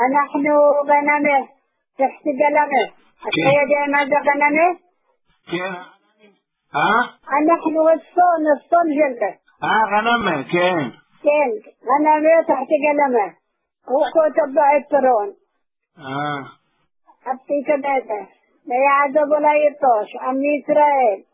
نحن غنمه تحت قلمه السيدة ماذا غنمه؟ كين نحن الصون جلده غنمه كين غنمه تحت قلمه وكو تبع الترون أبتي كبيته لا يعذب ولا يطوش أم إسرائيل